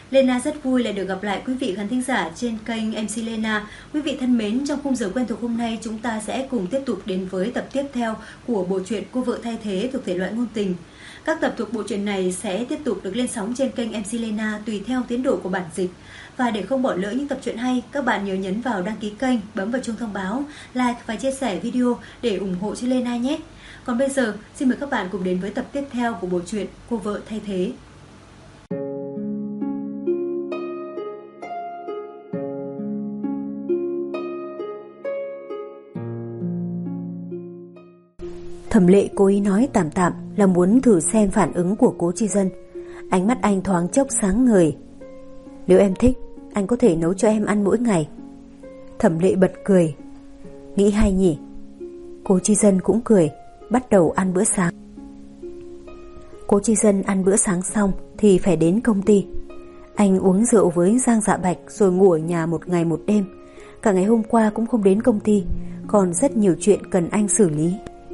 Lena rất vui lại được gặp lại quý vị khán thính giả trên kênh MC Lena. Quý vị thân mến, trong khung giờ quen thuộc hôm nay chúng ta sẽ cùng tiếp tục đến với tập tiếp theo của bộ truyện Cô vợ thay thế thuộc thể loại ngôn tình. Các tập thuộc bộ truyện này sẽ tiếp tục được lên sóng trên kênh MC Lena tùy theo tiến độ của bản dịch. Và để không bỏ lỡ những tập truyện hay, các bạn nhớ nhấn vào đăng ký kênh, bấm vào chuông thông báo, like và chia sẻ video để ủng hộ cho Lena nhé. Còn bây giờ, xin mời các bạn cùng đến với tập tiếp theo của bộ truyện Cô vợ thay thế. Thẩm Lệ cố ý nói tạm tạm là muốn thử xem phản ứng của Cố Chi Dân. Ánh mắt anh thoáng chốc sáng ngời. Nếu em thích, anh có thể nấu cho em ăn mỗi ngày. Thẩm Lệ bật cười. Nghĩ hay nhỉ. Cố Chi Dân cũng cười, bắt đầu ăn bữa sáng. Cố Chi Dân ăn bữa sáng xong thì phải đến công ty. Anh uống rượu với Giang Dạ Bạch rồi ngủ ở nhà một ngày một đêm. Cả ngày hôm qua cũng không đến công ty, còn rất nhiều chuyện cần anh xử lý.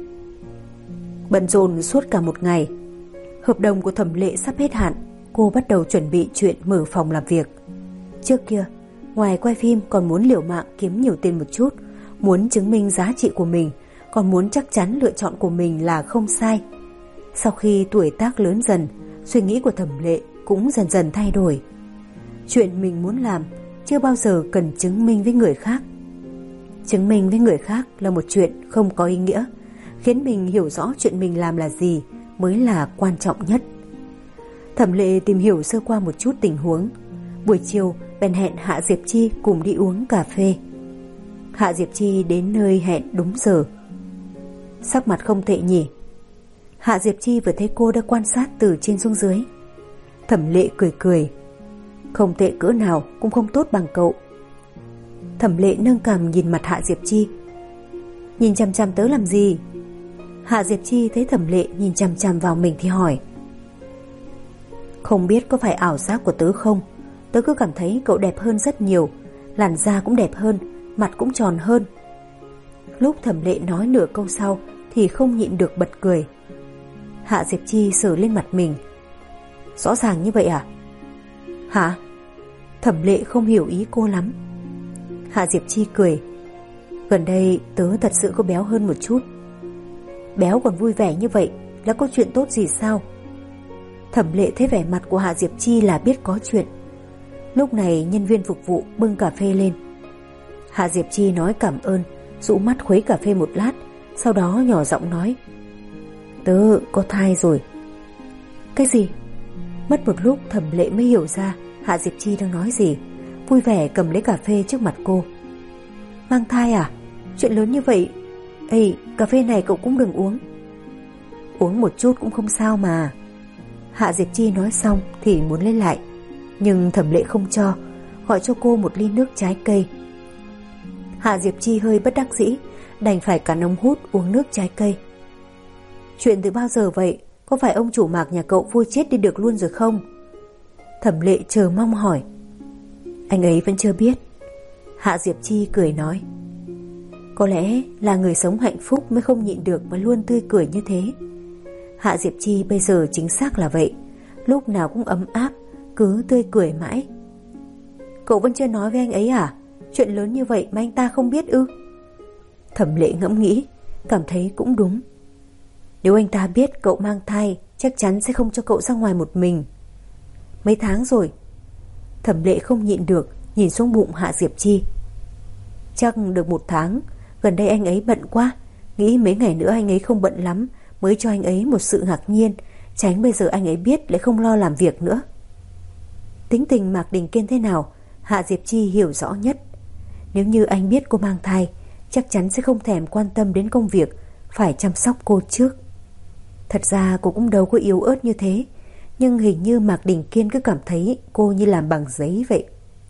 Bận rộn suốt cả một ngày. Hợp đồng của Thẩm Lệ sắp hết hạn, cô bắt đầu chuẩn bị chuyện mở phòng làm việc. Trước kia, ngoài quay phim còn muốn liều mạng kiếm nhiều tiền một chút, muốn chứng minh giá trị của mình, còn muốn chắc chắn lựa chọn của mình là không sai. Sau khi tuổi tác lớn dần, suy nghĩ của Thẩm Lệ cũng dần dần thay đổi. Chuyện mình muốn làm chưa bao giờ cần chứng minh với người khác. Chứng minh với người khác là một chuyện không có ý nghĩa. Khiến mình hiểu rõ chuyện mình làm là gì mới là quan trọng nhất. Thẩm Lệ tìm hiểu sơ qua một chút tình huống. Buổi chiều bèn hẹn Hạ Diệp Chi cùng đi uống cà phê. Hạ Diệp Chi đến nơi hẹn đúng giờ. Sắc mặt không tệ nhỉ. Hạ Diệp Chi vừa thấy cô đã quan sát từ trên xuống dưới. Thẩm Lệ cười cười. Không tệ cỡ nào cũng không tốt bằng cậu. Thẩm Lệ nâng cằm nhìn mặt Hạ Diệp Chi. Nhìn chằm chằm tớ làm gì? Hạ Diệp Chi thấy Thẩm Lệ nhìn chằm chằm vào mình thì hỏi. Không biết có phải ảo giác của tớ không? Tớ cứ cảm thấy cậu đẹp hơn rất nhiều. Làn da cũng đẹp hơn, mặt cũng tròn hơn. Lúc Thẩm Lệ nói nửa câu sau thì không nhịn được bật cười. Hạ Diệp Chi sờ lên mặt mình. Rõ ràng như vậy à? Hả? Thẩm Lệ không hiểu ý cô lắm. Hạ Diệp Chi cười. Gần đây tớ thật sự có béo hơn một chút. Béo còn vui vẻ như vậy là có chuyện tốt gì sao? Thẩm Lệ thấy vẻ mặt của Hạ Diệp Chi là biết có chuyện. Lúc này nhân viên phục vụ bưng cà phê lên. Hạ Diệp Chi nói cảm ơn, dụ mắt khuấy cà phê một lát, sau đó nhỏ giọng nói. Tớ có thai rồi. Cái gì? Mất một lúc Thẩm Lệ mới hiểu ra Hạ Diệp Chi đang nói gì. Vui vẻ cầm lấy cà phê trước mặt cô. Mang thai à? Chuyện lớn như vậy. Ê, cà phê này cậu cũng đừng uống. Uống một chút cũng không sao mà. Hạ Diệp Chi nói xong thì muốn lấy lại, nhưng Thẩm Lệ không cho, gọi cho cô một ly nước trái cây. Hạ Diệp Chi hơi bất đắc dĩ, đành phải cắn ống hút uống nước trái cây. Chuyện từ bao giờ vậy? Có phải ông chủ Mạc nhà cậu vui chết đi được luôn rồi không? Thẩm Lệ chờ mong hỏi. Anh ấy vẫn chưa biết. Hạ Diệp Chi cười nói. Có lẽ là người sống hạnh phúc mới không nhịn được mà luôn tươi cười như thế. Hạ Diệp Chi bây giờ chính xác là vậy, lúc nào cũng ấm áp, cứ tươi cười mãi. Cậu vẫn chưa nói với anh ấy à? Chuyện lớn như vậy mà anh ta không biết ư? Thẩm Lệ ngẫm nghĩ, cảm thấy cũng đúng. Nếu anh ta biết cậu mang thai, chắc chắn sẽ không cho cậu ra ngoài một mình. Mấy tháng rồi? Thẩm Lệ không nhịn được, nhìn xuống bụng Hạ Diệp Chi. Chắc được 1 tháng. Gần đây anh ấy bận quá, nghĩ mấy ngày nữa anh ấy không bận lắm mới cho anh ấy một sự ngạc nhiên, tránh bây giờ anh ấy biết lại không lo làm việc nữa. Tính tình Mạc Đình Kiên thế nào, Hạ Diệp Chi hiểu rõ nhất. Nếu như anh biết cô mang thai, chắc chắn sẽ không thèm quan tâm đến công việc, phải chăm sóc cô trước. Thật ra cô cũng đâu có yếu ớt như thế, nhưng hình như Mạc Đình Kiên cứ cảm thấy cô như làm bằng giấy vậy.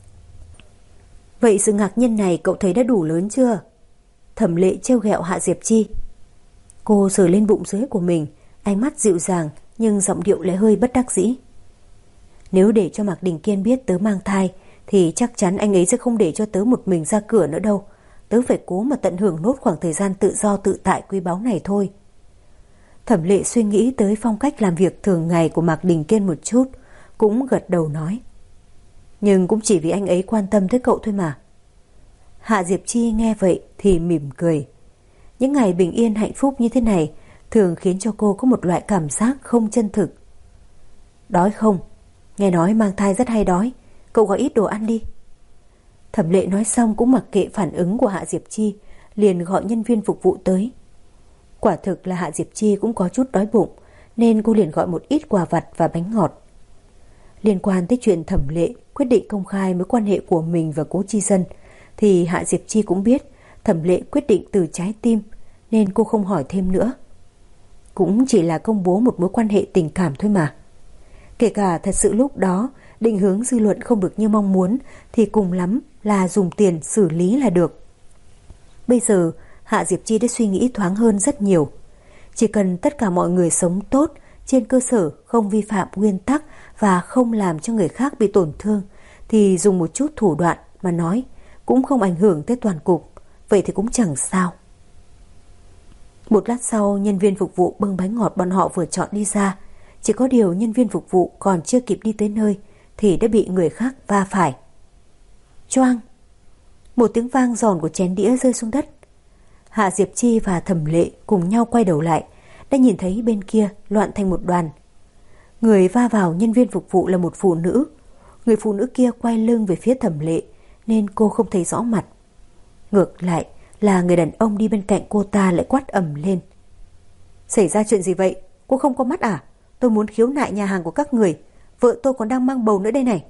Vậy sự ngạc nhiên này cậu thấy đã đủ lớn chưa? Thẩm Lệ trêu ghẹo Hạ Diệp Chi. Cô sờ lên bụng dưới của mình, ánh mắt dịu dàng nhưng giọng điệu lại hơi bất đắc dĩ. Nếu để cho Mạc Đình Kiên biết tớ mang thai thì chắc chắn anh ấy sẽ không để cho tớ một mình ra cửa nữa đâu. Tớ phải cố mà tận hưởng nốt khoảng thời gian tự do tự tại quý báu này thôi. Thẩm Lệ suy nghĩ tới phong cách làm việc thường ngày của Mạc Đình Kiên một chút, cũng gật đầu nói. Nhưng cũng chỉ vì anh ấy quan tâm tới cậu thôi mà. Hạ Diệp Chi nghe vậy thì mỉm cười. Những ngày bình yên hạnh phúc như thế này thường khiến cho cô có một loại cảm giác không chân thực. Đói không? Nghe nói mang thai rất hay đói, cậu gọi ít đồ ăn đi. Thẩm Lệ nói xong cũng mặc kệ phản ứng của Hạ Diệp Chi, liền gọi nhân viên phục vụ tới. Quả thực là Hạ Diệp Chi cũng có chút đói bụng, nên cô liền gọi một ít quà vặt và bánh ngọt. Liên quan tới chuyện Thẩm Lệ quyết định công khai mối quan hệ của mình và Cố Chi Dân, thì Hạ Diệp Chi cũng biết Thẩm Lệ quyết định từ trái tim, nên cô không hỏi thêm nữa. Cũng chỉ là công bố một mối quan hệ tình cảm thôi mà. Kể cả thật sự lúc đó định hướng dư luận không được như mong muốn, thì cùng lắm là dùng tiền xử lý là được. Bây giờ Hạ Diệp Chi đã suy nghĩ thoáng hơn rất nhiều. Chỉ cần tất cả mọi người sống tốt, trên cơ sở không vi phạm nguyên tắc và không làm cho người khác bị tổn thương, thì dùng một chút thủ đoạn mà nói cũng không ảnh hưởng tới toàn cục. Vậy thì cũng chẳng sao. Một lát sau, nhân viên phục vụ bưng bánh ngọt bọn họ vừa chọn đi ra. Chỉ có điều nhân viên phục vụ còn chưa kịp đi tới nơi thì đã bị người khác va phải. Choang! Một tiếng vang giòn của chén đĩa rơi xuống đất. Hạ Diệp Chi và Thẩm Lệ cùng nhau quay đầu lại, đã nhìn thấy bên kia loạn thành một đoàn. Người va vào nhân viên phục vụ là một phụ nữ. Người phụ nữ kia quay lưng về phía Thẩm Lệ nên cô không thấy rõ mặt. Ngược lại là người đàn ông đi bên cạnh cô ta lại quát ầm lên. Xảy ra chuyện gì vậy? Cô không có mắt à? Tôi muốn khiếu nại nhà hàng của các người. Vợ tôi còn đang mang bầu nữa đây này.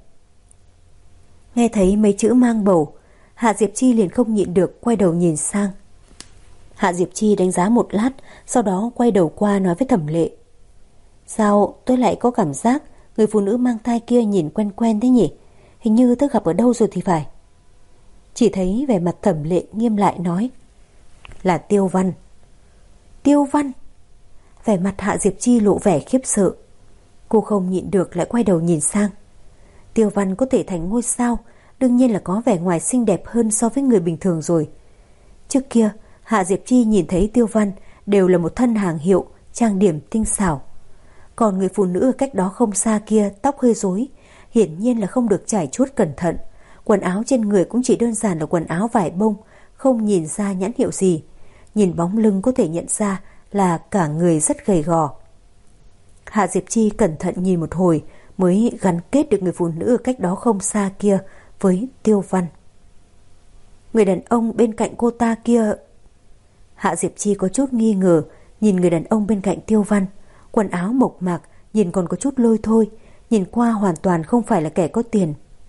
Nghe thấy mấy chữ mang bầu, Hạ Diệp Chi liền không nhịn được quay đầu nhìn sang. Hạ Diệp Chi đánh giá một lát, sau đó quay đầu qua nói với Thẩm Lệ. Sao tôi lại có cảm giác người phụ nữ mang thai kia nhìn quen quen thế nhỉ? Hình như tôi gặp ở đâu rồi thì phải. Chỉ thấy vẻ mặt Thẩm Lệ nghiêm lại nói. Là Tiêu Văn. Tiêu Văn? Vẻ mặt Hạ Diệp Chi lộ vẻ khiếp sợ. Cô không nhịn được lại quay đầu nhìn sang. Tiêu Văn có thể thành ngôi sao, đương nhiên là có vẻ ngoài xinh đẹp hơn so với người bình thường rồi. Trước kia Hạ Diệp Chi nhìn thấy Tiêu Văn đều là một thân hàng hiệu, trang điểm tinh xảo. Còn người phụ nữ ở cách đó không xa kia tóc hơi rối, hiển nhiên là không được trải chuốt cẩn thận. Quần áo trên người cũng chỉ đơn giản là quần áo vải bông, không nhìn ra nhãn hiệu gì. Nhìn bóng lưng có thể nhận ra là cả người rất gầy gò. Hạ Diệp Chi cẩn thận nhìn một hồi mới gắn kết được người phụ nữ ở cách đó không xa kia với Tiêu Văn. Người đàn ông bên cạnh cô ta kia... Hạ Diệp Chi có chút nghi ngờ nhìn người đàn ông bên cạnh Tiêu Văn. Quần áo mộc mạc, nhìn còn có chút lôi thôi, nhìn qua hoàn toàn không phải là kẻ có tiền.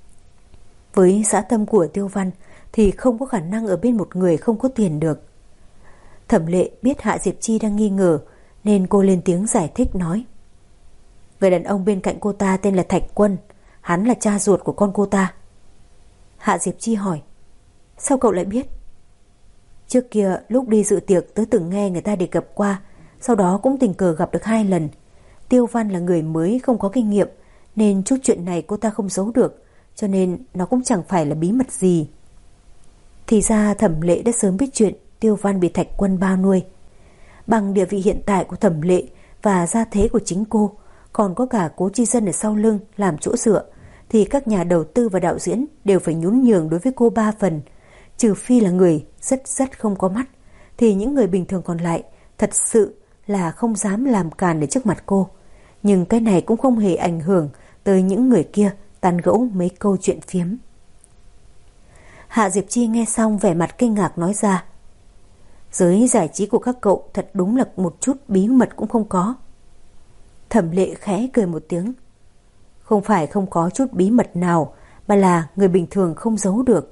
Với dã tâm của Tiêu Văn thì không có khả năng ở bên một người không có tiền được. Thẩm Lệ biết Hạ Diệp Chi đang nghi ngờ nên cô lên tiếng giải thích nói. Người đàn ông bên cạnh cô ta tên là Thạch Quân, hắn là cha ruột của con cô ta. Hạ Diệp Chi hỏi. Sao cậu lại biết? Trước kia lúc đi dự tiệc tớ từng nghe người ta đề cập qua, sau đó cũng tình cờ gặp được 2 lần. Tiêu Văn là người mới không có kinh nghiệm, nên chút chuyện này cô ta không giấu được, cho nên nó cũng chẳng phải là bí mật gì. Thì ra Thẩm Lệ đã sớm biết chuyện Tiêu Văn bị Thạch Quân bao nuôi. Bằng địa vị hiện tại của Thẩm Lệ và gia thế của chính cô, còn có cả Cố Chi Dân ở sau lưng làm chỗ dựa, thì các nhà đầu tư và đạo diễn đều phải nhún nhường đối với cô 3 phần. Trừ phi là người rất không có mắt, thì những người bình thường còn lại thật sự là không dám làm càn ở trước mặt cô. Nhưng cái này cũng không hề ảnh hưởng tới những người kia tán gẫu mấy câu chuyện phiếm. Hạ Diệp Chi nghe xong vẻ mặt kinh ngạc nói ra. Giới giải trí của các cậu thật đúng là một chút bí mật cũng không có. Thẩm Lệ khẽ cười một tiếng. Không phải không có chút bí mật nào, mà là người bình thường không giấu được.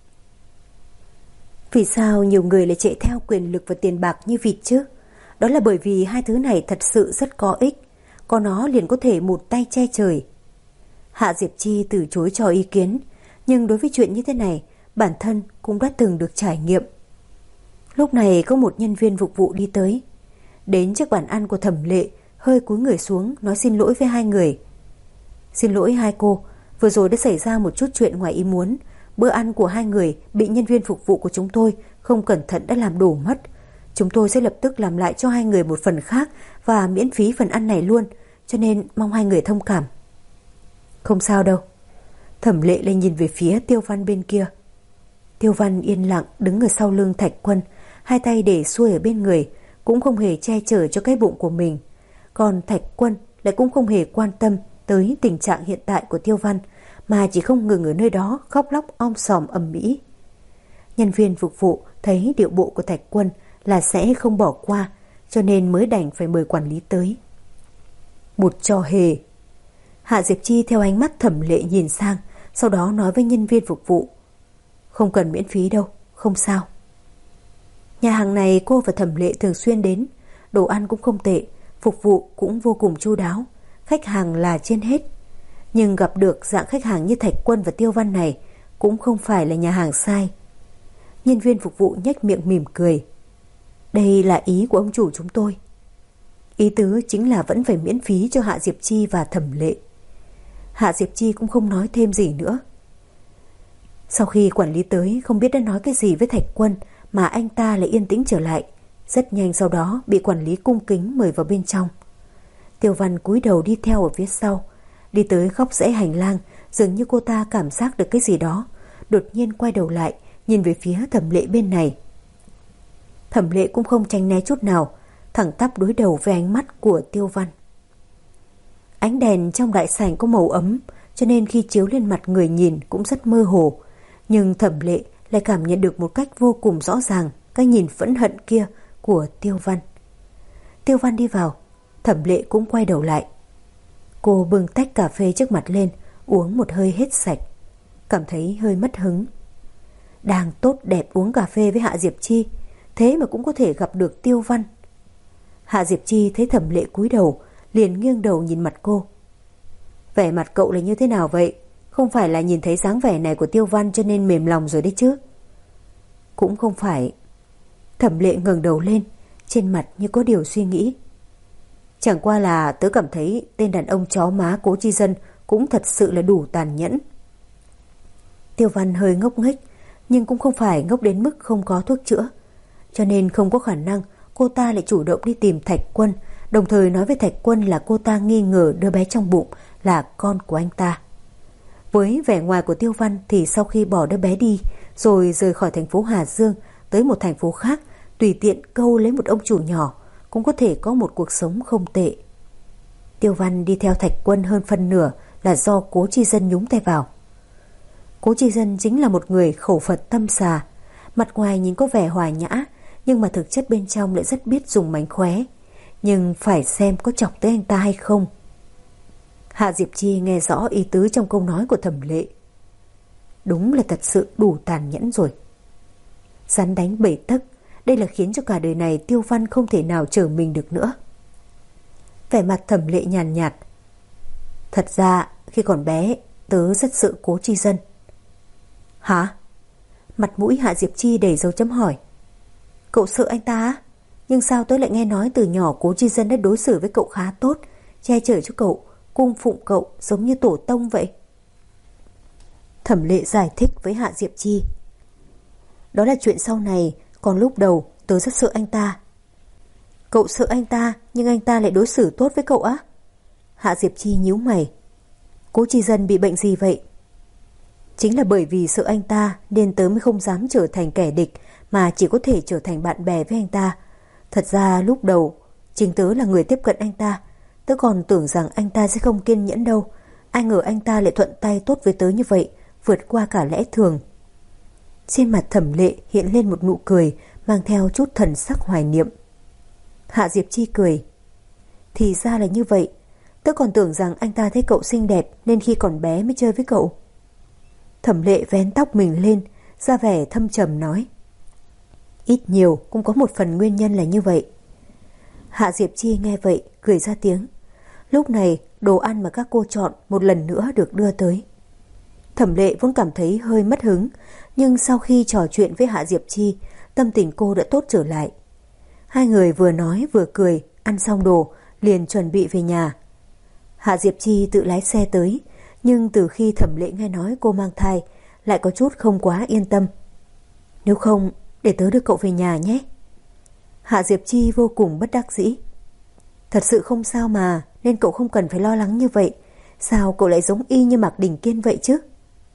Vì sao nhiều người lại chạy theo quyền lực và tiền bạc như vịt chứ? Đó là bởi vì hai thứ này thật sự rất có ích, có nó liền có thể một tay che trời. Hạ Diệp Chi từ chối cho ý kiến, nhưng đối với chuyện như thế này, bản thân cũng đã từng được trải nghiệm. Lúc này có một nhân viên phục vụ đi tới, đến trước bàn ăn của Thẩm Lệ, hơi cúi người xuống nói xin lỗi với hai người. Xin lỗi hai cô, vừa rồi đã xảy ra một chút chuyện ngoài ý muốn. Bữa ăn của hai người bị nhân viên phục vụ của chúng tôi không cẩn thận đã làm đổ mất. Chúng tôi sẽ lập tức làm lại cho hai người một phần khác và miễn phí phần ăn này luôn, cho nên mong hai người thông cảm. Không sao đâu. Thẩm Lệ lại nhìn về phía Tiêu Văn bên kia. Tiêu Văn yên lặng đứng ở sau lưng Thạch Quân, hai tay để xuôi ở bên người, cũng không hề che chở cho cái bụng của mình. Còn Thạch Quân lại cũng không hề quan tâm tới tình trạng hiện tại của Tiêu Văn, mà chỉ không ngừng ở nơi đó khóc lóc om sòm ầm ĩ. Nhân viên phục vụ thấy điệu bộ của Thạch Quân là sẽ không bỏ qua, cho nên mới đành phải mời quản lý tới. Một trò hề. Hạ Diệp Chi theo ánh mắt Thẩm Lệ nhìn sang, sau đó nói với nhân viên phục vụ: không cần miễn phí đâu, không sao. Nhà hàng này cô và Thẩm Lệ thường xuyên đến, đồ ăn cũng không tệ, phục vụ cũng vô cùng chu đáo, khách hàng là trên hết. Nhưng gặp được dạng khách hàng như Thạch Quân và Tiêu Văn này cũng không phải là nhà hàng sai. Nhân viên phục vụ nhếch miệng mỉm cười. Đây là ý của ông chủ chúng tôi. Ý tứ chính là vẫn phải miễn phí cho Hạ Diệp Chi và Thẩm Lệ. Hạ Diệp Chi cũng không nói thêm gì nữa. Sau khi quản lý tới, không biết đã nói cái gì với Thạch Quân mà anh ta lại yên tĩnh trở lại. Rất nhanh sau đó bị quản lý cung kính mời vào bên trong. Tiêu Văn cúi đầu đi theo ở phía sau, đi tới góc rẽ hành lang, dường như cô ta cảm giác được cái gì đó, đột nhiên quay đầu lại nhìn về phía Thẩm Lệ bên này. Thẩm Lệ cũng không tránh né chút nào, thẳng tắp đối đầu với ánh mắt của Tiêu Văn. Ánh đèn trong đại sảnh có màu ấm, cho nên khi chiếu lên mặt người nhìn cũng rất mơ hồ, nhưng Thẩm Lệ lại cảm nhận được một cách vô cùng rõ ràng cái nhìn phẫn hận kia của Tiêu Văn. Tiêu Văn đi vào, Thẩm Lệ cũng quay đầu lại. Cô bưng tách cà phê trước mặt lên, uống một hơi hết sạch, cảm thấy hơi mất hứng. Đang tốt đẹp uống cà phê với Hạ Diệp Chi, thế mà cũng có thể gặp được Tiêu Văn. Hạ Diệp Chi thấy Thẩm Lệ cúi đầu, liền nghiêng đầu nhìn mặt cô. Vẻ mặt cậu là như thế nào vậy? Không phải là nhìn thấy dáng vẻ này của Tiêu Văn cho nên mềm lòng rồi đấy chứ? Cũng không phải. Thẩm Lệ ngẩng đầu lên, trên mặt như có điều suy nghĩ. Chẳng qua là tớ cảm thấy tên đàn ông chó má Cố Chi Dân cũng thật sự là đủ tàn nhẫn. Tiêu Văn hơi ngốc nghếch, nhưng cũng không phải ngốc đến mức không có thuốc chữa, cho nên không có khả năng cô ta lại chủ động đi tìm Thạch Quân, đồng thời nói với Thạch Quân là cô ta nghi ngờ đứa bé trong bụng là con của anh ta. Với vẻ ngoài của Tiêu Văn thì sau khi bỏ đứa bé đi rồi rời khỏi thành phố Hà Dương tới một thành phố khác, tùy tiện câu lấy một ông chủ nhỏ cũng có thể có một cuộc sống không tệ. Tiêu Văn đi theo Thạch Quân hơn phân nửa là do Cố Chi Dân nhúng tay vào. Cố Chi Dân chính là một người khẩu Phật tâm xà, mặt ngoài nhìn có vẻ hòa nhã, nhưng mà thực chất bên trong lại rất biết dùng mánh khóe. Nhưng phải xem có chọc tới anh ta hay không. Hạ Diệp Chi nghe rõ ý tứ trong câu nói của Thẩm Lệ. Đúng là thật sự đủ tàn nhẫn rồi. Rắn đánh 7 tấc, đây là khiến cho cả đời này Tiêu Văn không thể nào trở mình được nữa. Vẻ mặt Thẩm Lệ nhàn nhạt. Thật ra khi còn bé tớ rất sợ Cố Chi Dân. Hả? Mặt mũi Hạ Diệp Chi đầy dấu chấm hỏi. Cậu sợ anh ta á? Nhưng sao tớ lại nghe nói từ nhỏ Cố Chi Dân đã đối xử với cậu khá tốt, che chở cho cậu, cung phụng cậu giống như tổ tông vậy. Thẩm Lệ giải thích với Hạ Diệp Chi. Đó là chuyện sau này, còn lúc đầu tớ rất sợ anh ta. Cậu sợ anh ta, nhưng anh ta lại đối xử tốt với cậu á? Hạ Diệp Chi nhíu mày. Cố Chi Dân bị bệnh gì vậy? Chính là bởi vì sợ anh ta nên tớ mới không dám trở thành kẻ địch, mà chỉ có thể trở thành bạn bè với anh ta. Thật ra lúc đầu chính tớ là người tiếp cận anh ta. Tớ còn tưởng rằng anh ta sẽ không kiên nhẫn đâu, ai ngờ anh ta lại thuận tay tốt với tớ như vậy, vượt qua cả lẽ thường. Trên mặt Thẩm Lệ hiện lên một nụ cười mang theo chút thần sắc hoài niệm. Hạ Diệp Chi cười. Thì ra là như vậy. Tớ còn tưởng rằng anh ta thấy cậu xinh đẹp nên khi còn bé mới chơi với cậu. Thẩm Lệ vén tóc mình lên, ra vẻ thâm trầm nói. Ít nhiều cũng có một phần nguyên nhân là như vậy. Hạ Diệp Chi nghe vậy cười ra tiếng. Lúc này đồ ăn mà các cô chọn một lần nữa được đưa tới. Thẩm Lệ vẫn cảm thấy hơi mất hứng, nhưng sau khi trò chuyện với Hạ Diệp Chi, tâm tình cô đã tốt trở lại. Hai người vừa nói vừa cười, ăn xong đồ liền chuẩn bị về nhà. Hạ Diệp Chi tự lái xe tới, nhưng từ khi Thẩm Lệ nghe nói cô mang thai lại có chút không quá yên tâm. Nếu không, để tớ đưa cậu về nhà nhé. Hạ Diệp Chi vô cùng bất đắc dĩ. Thật sự không sao mà, nên cậu không cần phải lo lắng như vậy. Sao cậu lại giống y như Mạc Đình Kiên vậy chứ?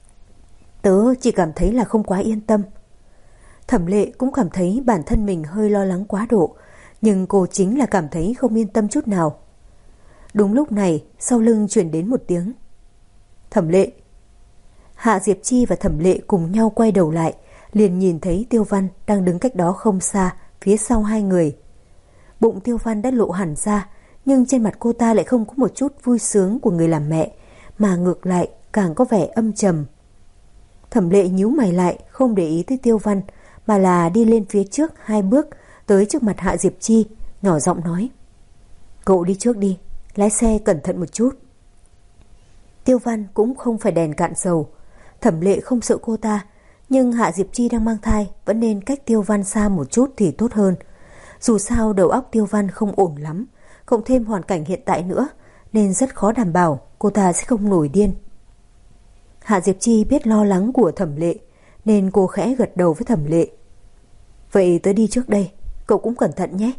Tớ chỉ cảm thấy là không quá yên tâm. Thẩm Lệ cũng cảm thấy bản thân mình hơi lo lắng quá độ, nhưng cô chính là cảm thấy không yên tâm chút nào. Đúng lúc này, sau lưng truyền đến một tiếng. Thẩm Lệ. Hạ Diệp Chi và Thẩm Lệ cùng nhau quay đầu lại, liền nhìn thấy Tiêu Văn đang đứng cách đó không xa, phía sau hai người. Bụng Tiêu Văn đã lộ hẳn ra, nhưng trên mặt cô ta lại không có một chút vui sướng của người làm mẹ, mà ngược lại càng có vẻ âm trầm. Thẩm Lệ nhíu mày lại, không để ý tới Tiêu Văn, mà là đi lên phía trước 2 bước, tới trước mặt Hạ Diệp Chi, nhỏ giọng nói. Cậu đi trước đi, lái xe cẩn thận một chút. Tiêu Văn cũng không phải đèn cạn dầu. Thẩm Lệ không sợ cô ta, nhưng Hạ Diệp Chi đang mang thai, vẫn nên cách Tiêu Văn xa một chút thì tốt hơn. Dù sao đầu óc Tiêu Văn không ổn lắm, cộng thêm hoàn cảnh hiện tại nữa, nên rất khó đảm bảo cô ta sẽ không nổi điên. Hạ Diệp Chi biết lo lắng của Thẩm Lệ, nên cô khẽ gật đầu với Thẩm Lệ. Vậy tớ đi trước đây, cậu cũng cẩn thận nhé.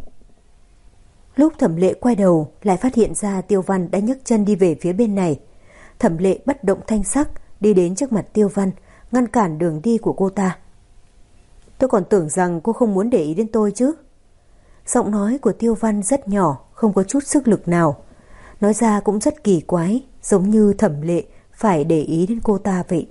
Lúc Thẩm Lệ quay đầu, lại phát hiện ra Tiêu Văn đã nhấc chân đi về phía bên này. Thẩm Lệ bất động thanh sắc, đi đến trước mặt Tiêu Văn, ngăn cản đường đi của cô ta. Tôi còn tưởng rằng cô không muốn để ý đến tôi chứ. Giọng nói của Tiêu Văn rất nhỏ, không có chút sức lực nào. Nói ra cũng rất kỳ quái, giống như Thẩm Lệ phải để ý đến cô ta vậy.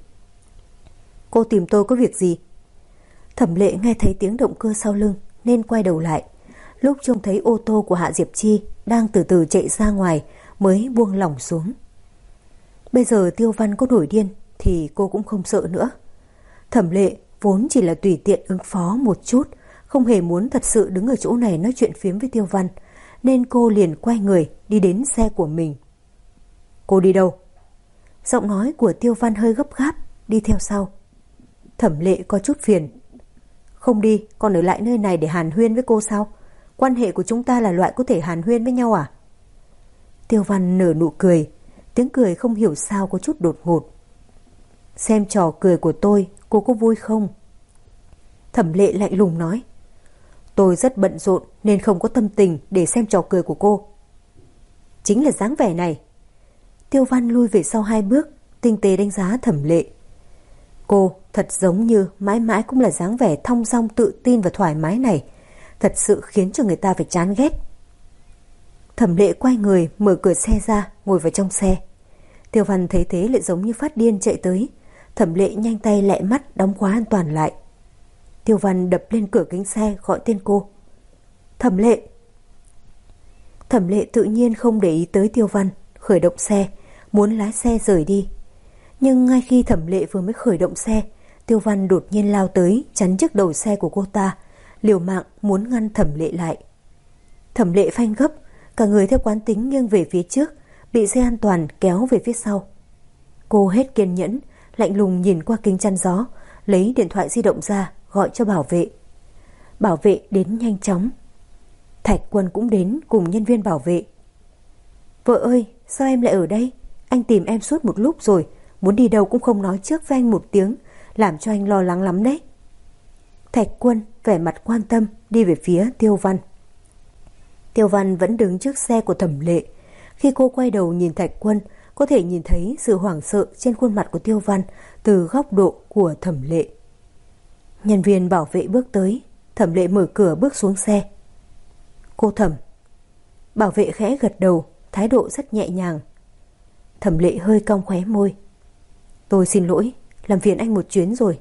Cô tìm tôi có việc gì? Thẩm Lệ nghe thấy tiếng động cơ sau lưng nên quay đầu lại. Lúc trông thấy ô tô của Hạ Diệp Chi đang từ từ chạy ra ngoài mới buông lỏng xuống. Bây giờ Tiêu Văn có nổi điên thì cô cũng không sợ nữa. Thẩm Lệ vốn chỉ là tùy tiện ứng phó một chút, không hề muốn thật sự đứng ở chỗ này nói chuyện phiếm với Tiêu Văn, nên cô liền quay người đi đến xe của mình. Cô đi đâu? Giọng nói của Tiêu Văn hơi gấp gáp, đi theo sau. Thẩm Lệ có chút phiền. Không đi, còn ở lại nơi này để hàn huyên với cô sao? Quan hệ của chúng ta là loại có thể hàn huyên với nhau à? Tiêu Văn nở nụ cười, tiếng cười không hiểu sao có chút đột ngột. Xem trò cười của tôi, cô có vui không? Thẩm Lệ lạnh lùng nói. Tôi rất bận rộn nên không có tâm tình để xem trò cười của cô. Chính là dáng vẻ này. Tiêu Văn lui về sau 2 bước, tinh tế đánh giá Thẩm Lệ. Cô thật giống như mãi mãi cũng là dáng vẻ thong dong tự tin và thoải mái này, thật sự khiến cho người ta phải chán ghét. Thẩm Lệ quay người mở cửa xe ra, ngồi vào trong xe. Tiêu Văn thấy thế lại giống như phát điên chạy tới. Thẩm Lệ nhanh tay lẹ mắt đóng khóa an toàn lại. Tiêu Văn đập lên cửa kính xe gọi tên cô. Thẩm Lệ. Thẩm Lệ tự nhiên không để ý tới Tiêu Văn, khởi động xe, muốn lái xe rời đi. Nhưng ngay khi Thẩm Lệ vừa mới khởi động xe, Tiêu Văn đột nhiên lao tới chắn trước đầu xe của cô ta, liều mạng muốn ngăn Thẩm Lệ lại. Thẩm Lệ phanh gấp, cả người theo quán tính nghiêng về phía trước, bị dây an toàn kéo về phía sau. Cô hết kiên nhẫn, lạnh lùng nhìn qua kính chắn gió, lấy điện thoại di động ra gọi cho bảo vệ. Bảo vệ đến nhanh chóng. Thạch Quân cũng đến cùng nhân viên bảo vệ. Vợ ơi, sao em lại ở đây? Anh tìm em suốt một lúc rồi, muốn đi đâu cũng không nói trước với anh một tiếng, làm cho anh lo lắng lắm đấy. Thạch Quân vẻ mặt quan tâm đi về phía Tiêu Văn. Tiêu Văn vẫn đứng trước xe của Thẩm Lệ. Khi cô quay đầu nhìn Thạch Quân, có thể nhìn thấy sự hoảng sợ trên khuôn mặt của Tiêu Văn từ góc độ của Thẩm Lệ. Nhân viên bảo vệ bước tới, Thẩm Lệ mở cửa bước xuống xe. Cô Thẩm. Bảo vệ khẽ gật đầu, thái độ rất nhẹ nhàng. Thẩm Lệ hơi cong khóe môi. Tôi xin lỗi, làm phiền anh một chuyến rồi.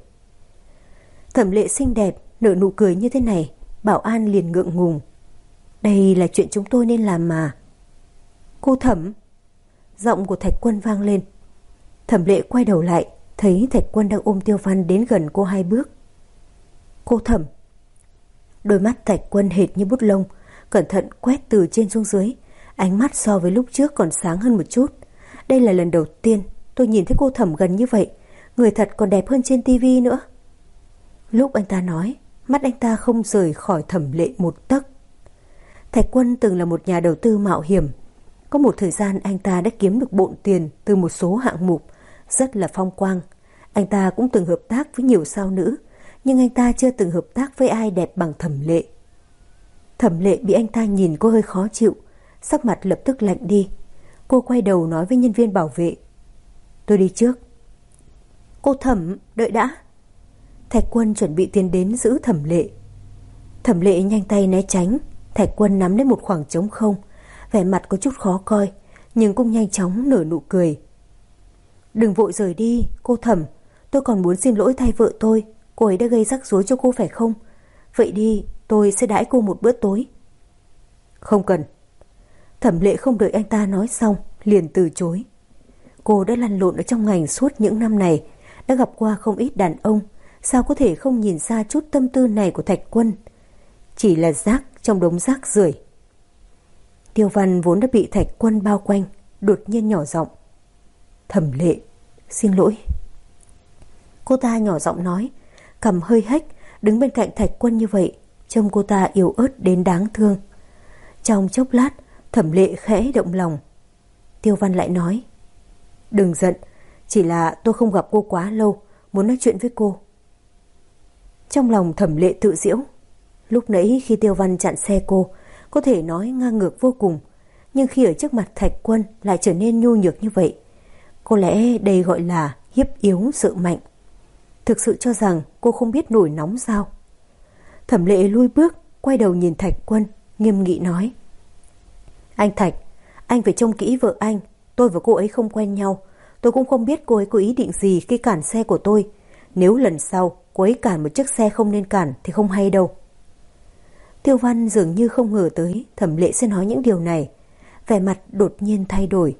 Thẩm Lệ xinh đẹp, nở nụ cười như thế này, bảo an liền ngượng ngùng. Đây là chuyện chúng tôi nên làm mà. Cô Thẩm. Giọng của Thạch Quân vang lên. Thẩm Lệ quay đầu lại, thấy Thạch Quân đang ôm Tiêu Văn đến gần cô 2 bước. Cô Thẩm. Đôi mắt Thạch Quân hệt như bút lông, cẩn thận quét từ trên xuống dưới, ánh mắt so với lúc trước còn sáng hơn một chút. Đây là lần đầu tiên tôi nhìn thấy cô Thẩm gần như vậy, người thật còn đẹp hơn trên tivi nữa. Lúc anh ta nói, mắt anh ta không rời khỏi Thẩm Lệ một tấc. Thạch Quân từng là một nhà đầu tư mạo hiểm. Có một thời gian anh ta đã kiếm được bộn tiền từ một số hạng mục, rất là phong quang. Anh ta cũng từng hợp tác với nhiều sao nữ, nhưng anh ta chưa từng hợp tác với ai đẹp bằng Thẩm Lệ. Thẩm Lệ bị anh ta nhìn cô hơi khó chịu, sắc mặt lập tức lạnh đi. Cô quay đầu nói với nhân viên bảo vệ. Tôi đi trước. Cô Thẩm, đợi đã. Thạch Quân chuẩn bị tiến đến giữ Thẩm Lệ. Thẩm Lệ nhanh tay né tránh. Thạch Quân nắm lấy một khoảng trống không, vẻ mặt có chút khó coi, nhưng cũng nhanh chóng nở nụ cười. Đừng vội rời đi, cô Thẩm. Tôi còn muốn xin lỗi thay vợ tôi. Cô ấy đã gây rắc rối cho cô phải không? Vậy đi, tôi sẽ đãi cô một bữa tối. Không cần. Thẩm Lệ không đợi anh ta nói xong liền từ chối. Cô đã lăn lộn ở trong ngành suốt những năm này, đã gặp qua không ít đàn ông, sao có thể không nhìn ra chút tâm tư này của Thạch Quân? Chỉ là rác trong đống rác rưởi. Tiêu Văn vốn đã bị Thạch Quân bao quanh, đột nhiên nhỏ giọng. Thẩm Lệ, xin lỗi. Cô ta nhỏ giọng nói, cằm hơi hếch, đứng bên cạnh Thạch Quân như vậy, trông cô ta yếu ớt đến đáng thương. Trong chốc lát, Thẩm Lệ khẽ động lòng. Tiêu Văn lại nói, đừng giận, chỉ là tôi không gặp cô quá lâu, muốn nói chuyện với cô. Trong lòng Thẩm Lệ tự giễu. Lúc nãy khi Tiêu Văn chặn xe cô, có thể nói ngang ngược vô cùng, nhưng khi ở trước mặt Thạch Quân lại trở nên nhu nhược như vậy. Có lẽ đây gọi là hiếp yếu sợ mạnh. Thực sự cho rằng cô không biết nổi nóng sao? Thẩm Lệ lui bước, quay đầu nhìn Thạch Quân, nghiêm nghị nói, anh Thạch, anh phải trông kỹ vợ anh. Tôi và cô ấy không quen nhau, tôi cũng không biết cô ấy có ý định gì khi cản xe của tôi. Nếu lần sau cô ấy cản một chiếc xe không nên cản thì không hay đâu. Tiêu Văn dường như không ngờ tới Thẩm Lệ sẽ nói những điều này, vẻ mặt đột nhiên thay đổi.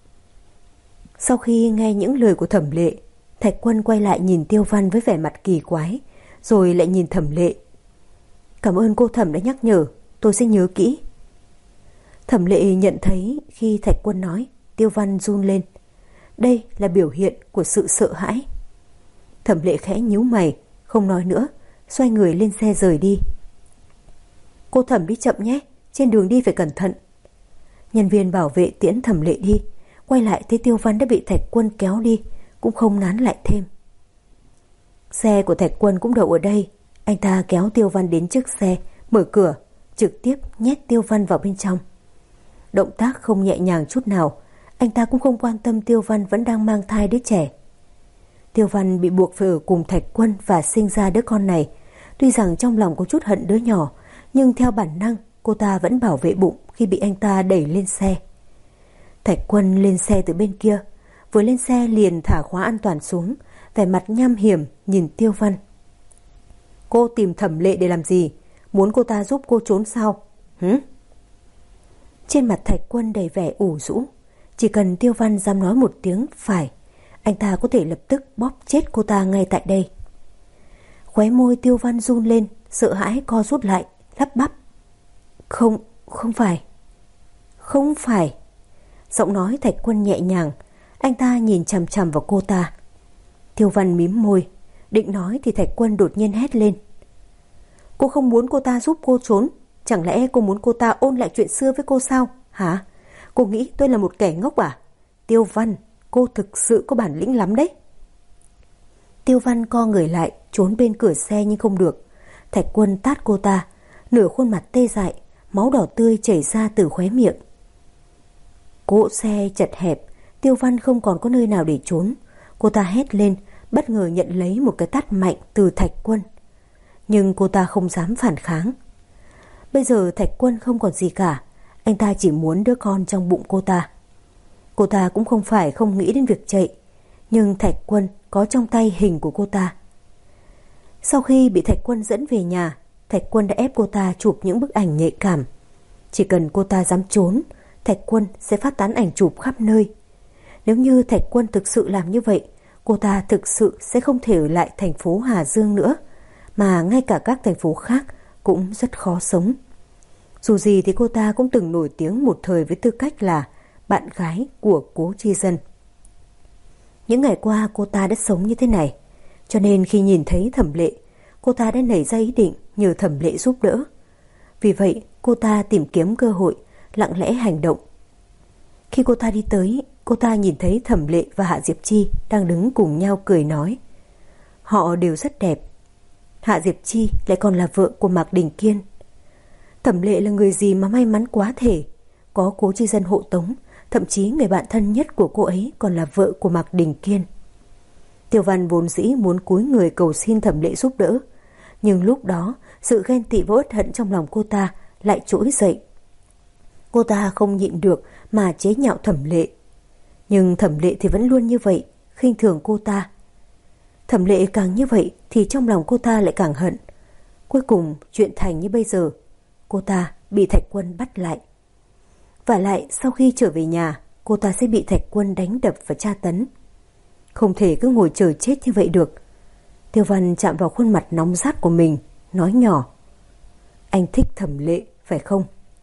Sau khi nghe những lời của Thẩm Lệ, Thạch Quân quay lại nhìn Tiêu Văn với vẻ mặt kỳ quái, rồi lại nhìn Thẩm Lệ. Cảm ơn cô Thẩm đã nhắc nhở, tôi sẽ nhớ kỹ. Thẩm Lệ nhận thấy khi Thạch Quân nói, Tiêu Văn run lên. Đây là biểu hiện của sự sợ hãi. Thẩm Lệ khẽ nhíu mày, không nói nữa, xoay người lên xe rời đi. Cô Thẩm đi chậm nhé, trên đường đi phải cẩn thận. Nhân viên bảo vệ tiễn Thẩm Lệ đi, quay lại thấy Tiêu Văn đã bị Thạch Quân kéo đi, cũng không nán lại thêm. Xe của Thạch Quân cũng đậu ở đây. Anh ta kéo Tiêu Văn đến trước xe, mở cửa, trực tiếp nhét Tiêu Văn vào bên trong. Động tác không nhẹ nhàng chút nào, anh ta cũng không quan tâm Tiêu Văn vẫn đang mang thai đứa trẻ. Tiêu Văn bị buộc phải ở cùng Thạch Quân và sinh ra đứa con này. Tuy rằng trong lòng có chút hận đứa nhỏ, nhưng theo bản năng cô ta vẫn bảo vệ bụng khi bị anh ta đẩy lên xe. Thạch Quân lên xe từ bên kia, vừa lên xe liền thả khóa an toàn xuống, vẻ mặt nham hiểm nhìn Tiêu Văn. Cô tìm Thẩm Lệ để làm gì? Muốn cô ta giúp cô trốn sao? Trên mặt Thạch Quân đầy vẻ ủ rũ. Chỉ cần Tiêu Văn dám nói một tiếng phải, anh ta có thể lập tức bóp chết cô ta ngay tại đây. Khóe môi Tiêu Văn run lên, sợ hãi co rút lại, lắp bắp. Không phải. Không phải. Giọng nói Thạch Quân nhẹ nhàng, anh ta nhìn chằm chằm vào cô ta. Tiêu Văn mím môi, định nói thì Thạch Quân đột nhiên hét lên. Cô không muốn cô ta giúp cô trốn, chẳng lẽ cô muốn cô ta ôn lại chuyện xưa với cô sao? Hả? Cô nghĩ tôi là một kẻ ngốc à? Tiêu Văn, cô thực sự có bản lĩnh lắm đấy. Tiêu Văn co người lại, trốn bên cửa xe nhưng không được. Thạch Quân tát cô ta, nửa khuôn mặt tê dại, máu đỏ tươi chảy ra từ khóe miệng. Cỗ xe chật hẹp, Tiêu Văn không còn có nơi nào để trốn. Cô ta hét lên, bất ngờ nhận lấy một cái tát mạnh từ Thạch Quân. Nhưng cô ta không dám phản kháng. Bây giờ Thạch Quân không còn gì cả, anh ta chỉ muốn đứa con trong bụng cô ta. Cô ta cũng không phải không nghĩ đến việc chạy, nhưng Thạch Quân có trong tay hình của cô ta. Sau khi bị Thạch Quân dẫn về nhà, Thạch Quân đã ép cô ta chụp những bức ảnh nhạy cảm. Chỉ cần cô ta dám trốn, Thạch Quân sẽ phát tán ảnh chụp khắp nơi. Nếu như Thạch Quân thực sự làm như vậy, cô ta thực sự sẽ không thể ở lại thành phố Hà Dương nữa, mà ngay cả các thành phố khác cũng rất khó sống. Dù gì thì cô ta cũng từng nổi tiếng một thời với tư cách là bạn gái của Cố Chi Dân. Những ngày qua cô ta đã sống như thế này, cho nên khi nhìn thấy Thẩm Lệ, cô ta đã nảy ra ý định nhờ Thẩm Lệ giúp đỡ. Vì vậy cô ta tìm kiếm cơ hội, lặng lẽ hành động. Khi cô ta đi tới, cô ta nhìn thấy Thẩm Lệ và Hạ Diệp Chi đang đứng cùng nhau cười nói. Họ đều rất đẹp. Hạ Diệp Chi lại còn là vợ của Mạc Đình Kiên. Thẩm Lệ là người gì mà may mắn quá thể, có Cố Chi Dân hộ tống, thậm chí người bạn thân nhất của cô ấy còn là vợ của Mạc Đình Kiên. Tiêu Văn vốn dĩ muốn cúi người cầu xin Thẩm Lệ giúp đỡ, nhưng lúc đó sự ghen tị và uất hận trong lòng cô ta lại trỗi dậy. Cô ta không nhịn được mà chế nhạo Thẩm Lệ. Nhưng Thẩm Lệ thì vẫn luôn như vậy, khinh thường cô ta. Thẩm Lệ càng như vậy thì trong lòng cô ta lại càng hận. Cuối cùng chuyện thành như bây giờ, cô ta bị Thạch Quân bắt lại. Và lại sau khi trở về nhà, cô ta sẽ bị Thạch Quân đánh đập và tra tấn. Không thể cứ ngồi chờ chết như vậy được. Tiêu Văn chạm vào khuôn mặt nóng rát của mình, nói nhỏ: "Anh thích Thẩm Lệ, phải không?"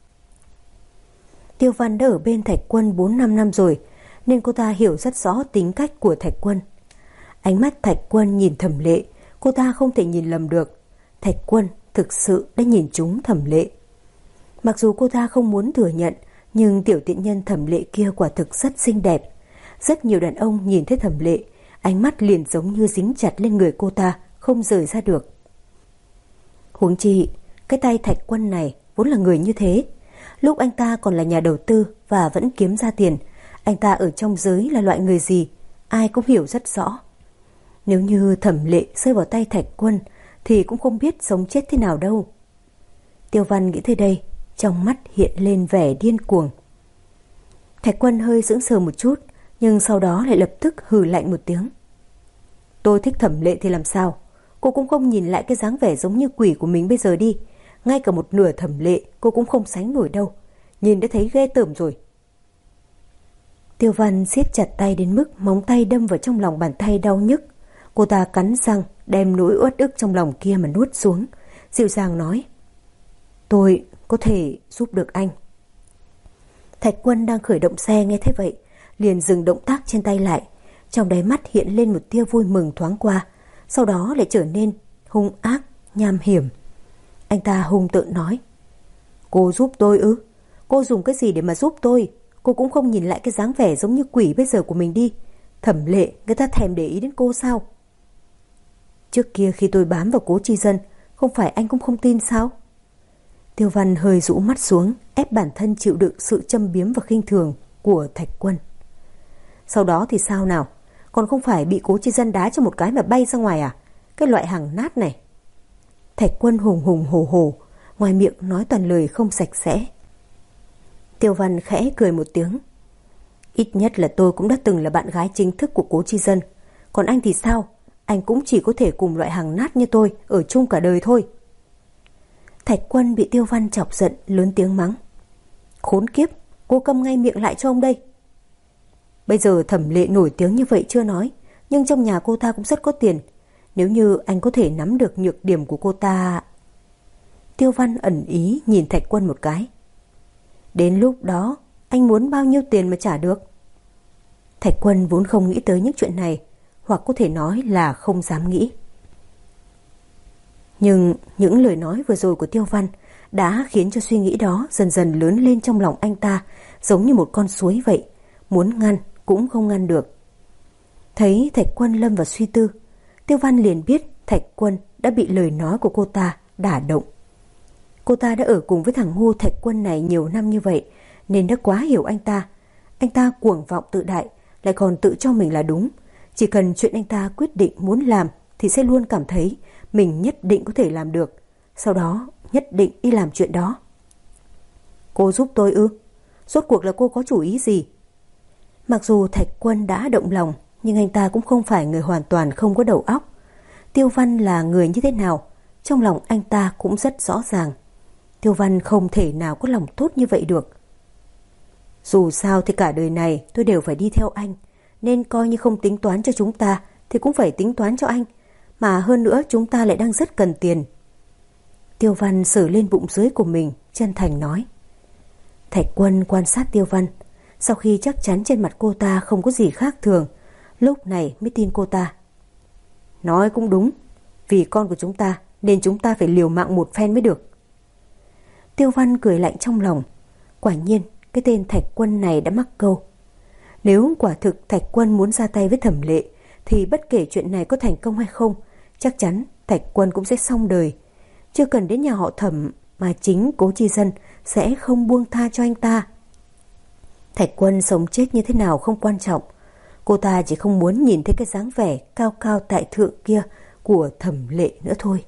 Tiêu Văn đã ở bên Thạch Quân 4-5 năm rồi, nên cô ta hiểu rất rõ tính cách của Thạch Quân. Ánh mắt Thạch Quân nhìn Thẩm Lệ, cô ta không thể nhìn lầm được. Thạch Quân thực sự đã nhìn trúng Thẩm Lệ. Mặc dù cô ta không muốn thừa nhận, nhưng tiểu tiện nhân Thẩm Lệ kia quả thực rất xinh đẹp. Rất nhiều đàn ông nhìn thấy Thẩm Lệ, ánh mắt liền giống như dính chặt lên người cô ta, không rời ra được. Huống chi, cái tay Thạch Quân này vốn là người như thế. Lúc anh ta còn là nhà đầu tư và vẫn kiếm ra tiền, anh ta ở trong giới là loại người gì, ai cũng hiểu rất rõ. Nếu như Thẩm Lệ rơi vào tay Thạch Quân thì cũng không biết sống chết thế nào đâu. Tiêu Văn nghĩ tới đây, trong mắt hiện lên vẻ điên cuồng. Thạch Quân hơi sững sờ một chút, nhưng sau đó lại lập tức hừ lạnh một tiếng. "Tôi thích Thẩm Lệ thì làm sao? Cô cũng không nhìn lại cái dáng vẻ giống như quỷ của mình bây giờ đi. Ngay cả một nửa Thẩm Lệ cô cũng không sánh nổi đâu. Nhìn đã thấy ghê tởm rồi." Tiêu Văn siết chặt tay đến mức móng tay đâm vào trong lòng bàn tay đau nhức. Cô ta cắn răng đem nỗi uất ức trong lòng kia mà nuốt xuống, dịu dàng nói: "Tôi có thể giúp được anh." Thạch Quân đang khởi động xe nghe thế vậy, liền dừng động tác trên tay lại. Trong đáy mắt hiện lên một tia vui mừng thoáng qua, sau đó lại trở nên hung ác, nham hiểm. Anh ta hung tợn nói: "Cô giúp tôi ư? Cô dùng cái gì để mà giúp tôi? Cô cũng không nhìn lại cái dáng vẻ giống như quỷ bây giờ của mình đi. Thẩm Lệ, người ta thèm để ý đến cô sao? Trước kia khi tôi bám vào Cố Chi Dân, không phải anh cũng không tin sao?" Tiêu Văn hơi rũ mắt xuống, ép bản thân chịu đựng sự châm biếm và khinh thường của Thạch Quân. "Sau đó thì sao nào? Còn không phải bị Cố Chi Dân đá cho một cái mà bay ra ngoài à? Cái loại hàng nát này." Thạch Quân hùng hùng hổ hổ, ngoài miệng nói toàn lời không sạch sẽ. Tiêu Văn khẽ cười một tiếng. "Ít nhất là tôi cũng đã từng là bạn gái chính thức của Cố Chi Dân. Còn anh thì sao? Anh cũng chỉ có thể cùng loại hàng nát như tôi ở chung cả đời thôi." Thạch Quân bị Tiêu Văn chọc giận, lớn tiếng mắng: "Khốn kiếp, cô câm ngay miệng lại cho ông đây." Bây giờ Thẩm Lệ nổi tiếng như vậy chưa nói, nhưng trong nhà cô ta cũng rất có tiền. Nếu như anh có thể nắm được nhược điểm của cô ta... Tiêu Văn ẩn ý nhìn Thạch Quân một cái. "Đến lúc đó anh muốn bao nhiêu tiền mà trả được?" Thạch Quân vốn không nghĩ tới những chuyện này, hoặc có thể nói là không dám nghĩ. Nhưng những lời nói vừa rồi của Tiêu Văn đã khiến cho suy nghĩ đó dần dần lớn lên trong lòng anh ta, giống như một con suối vậy, muốn ngăn cũng không ngăn được. Thấy Thạch Quân lâm vào suy tư, Tiêu Văn liền biết Thạch Quân đã bị lời nói của cô ta đả động. Cô ta đã ở cùng với thằng ngu Thạch Quân này nhiều năm như vậy, nên đã quá hiểu anh ta. Anh ta cuồng vọng tự đại, lại còn tự cho mình là đúng. Chỉ cần chuyện anh ta quyết định muốn làm thì sẽ luôn cảm thấy mình nhất định có thể làm được, sau đó nhất định đi làm chuyện đó. "Cô giúp tôi ư? Rốt cuộc là cô có chủ ý gì?" Mặc dù Thạch Quân đã động lòng, nhưng anh ta cũng không phải người hoàn toàn không có đầu óc. Tiêu Văn là người như thế nào, trong lòng anh ta cũng rất rõ ràng. Tiêu Văn không thể nào có lòng tốt như vậy được. "Dù sao thì cả đời này tôi đều phải đi theo anh, nên coi như không tính toán cho chúng ta thì cũng phải tính toán cho anh. Mà hơn nữa chúng ta lại đang rất cần tiền." Tiêu Văn sờ lên bụng dưới của mình, chân thành nói. Thạch Quân quan sát Tiêu Văn, sau khi chắc chắn trên mặt cô ta không có gì khác thường, lúc này mới tin cô ta. "Nói cũng đúng, vì con của chúng ta nên chúng ta phải liều mạng một phen mới được." Tiêu Văn cười lạnh trong lòng. Quả nhiên cái tên Thạch Quân này đã mắc câu. Nếu quả thực Thạch Quân muốn ra tay với Thẩm Lệ thì bất kể chuyện này có thành công hay không, chắc chắn Thạch Quân cũng sẽ xong đời. Chưa cần đến nhà họ Thẩm mà chính Cố Chi Dân sẽ không buông tha cho anh ta. Thạch Quân sống chết như thế nào không quan trọng, Cô ta chỉ không muốn nhìn thấy cái dáng vẻ cao cao tại thượng kia của Thẩm Lệ nữa thôi.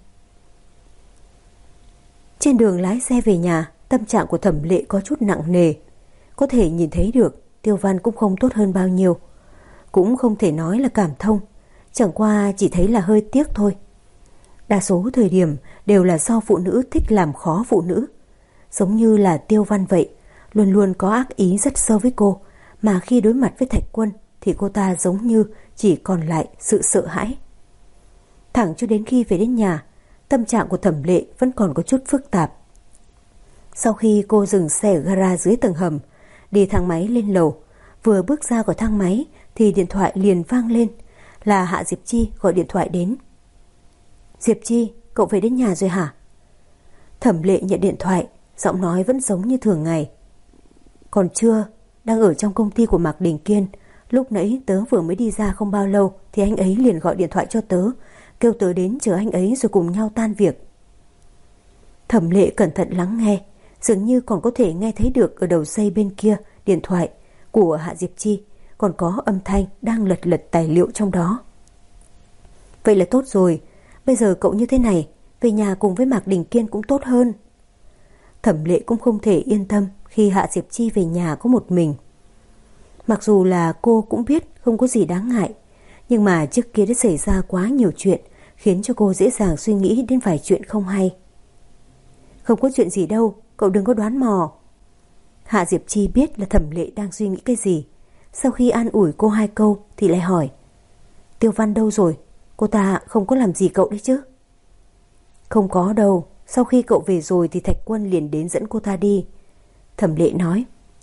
Trên đường lái xe về nhà, tâm trạng của Thẩm Lệ có chút nặng nề. Có thể nhìn thấy được Tiêu Văn cũng không tốt hơn bao nhiêu. Cũng không thể nói là cảm thông, chẳng qua chỉ thấy là hơi tiếc thôi. Đa số thời điểm đều là do phụ nữ thích làm khó phụ nữ. Giống như là Tiêu Văn vậy, luôn luôn có ác ý rất sâu với cô, mà khi đối mặt với Thạch Quân thì cô ta giống như chỉ còn lại sự sợ hãi. Thẳng cho đến khi về đến nhà, tâm trạng của Thẩm Lệ vẫn còn có chút phức tạp. Sau khi cô dừng xe ở gara dưới tầng hầm, đi thang máy lên lầu, vừa bước ra khỏi thang máy thì điện thoại liền vang lên. Là Hạ Diệp Chi gọi điện thoại đến. Diệp Chi, cậu về đến nhà rồi hả? Thẩm Lệ nhận điện thoại, giọng nói vẫn giống như thường ngày. Còn chưa, đang ở trong công ty của Mạc Đình Kiên. Lúc nãy tớ vừa mới đi ra không bao lâu thì anh ấy liền gọi điện thoại cho tớ, kêu tớ đến chờ anh ấy rồi cùng nhau tan việc. Thẩm Lệ cẩn thận lắng nghe, dường như còn có thể nghe thấy được ở đầu dây bên kia điện thoại của Hạ Diệp Chi còn có âm thanh đang lật lật tài liệu trong đó. Vậy là tốt rồi, bây giờ cậu như thế này, về nhà cùng với Mạc Đình Kiên cũng tốt hơn. Thẩm Lệ cũng không thể yên tâm khi Hạ Diệp Chi về nhà có một mình. Mặc dù là cô cũng biết không có gì đáng ngại, nhưng mà trước kia đã xảy ra quá nhiều chuyện khiến cho cô dễ dàng suy nghĩ đến vài chuyện không hay. Không có chuyện gì đâu, cậu đừng có đoán mò. Hạ Diệp Chi biết là Thẩm Lệ đang suy nghĩ cái gì. Sau khi an ủi cô 2 câu thì lại hỏi, Tiêu Văn đâu rồi? Cô ta không có làm gì cậu đấy chứ? Không có đâu, sau khi cậu về rồi thì Thạch Quân liền đến dẫn cô ta đi. Thẩm Lệ nói.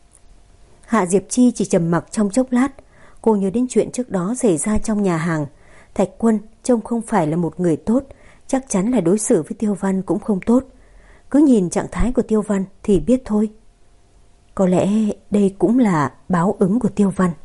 Hạ Diệp Chi chỉ trầm mặc trong chốc lát. Cô nhớ đến chuyện trước đó xảy ra trong nhà hàng. Thạch Quân trông không phải là một người tốt, chắc chắn là đối xử với Tiêu Văn cũng không tốt. Cứ nhìn trạng thái của Tiêu Văn thì biết thôi. Có lẽ đây cũng là báo ứng của Tiêu Văn.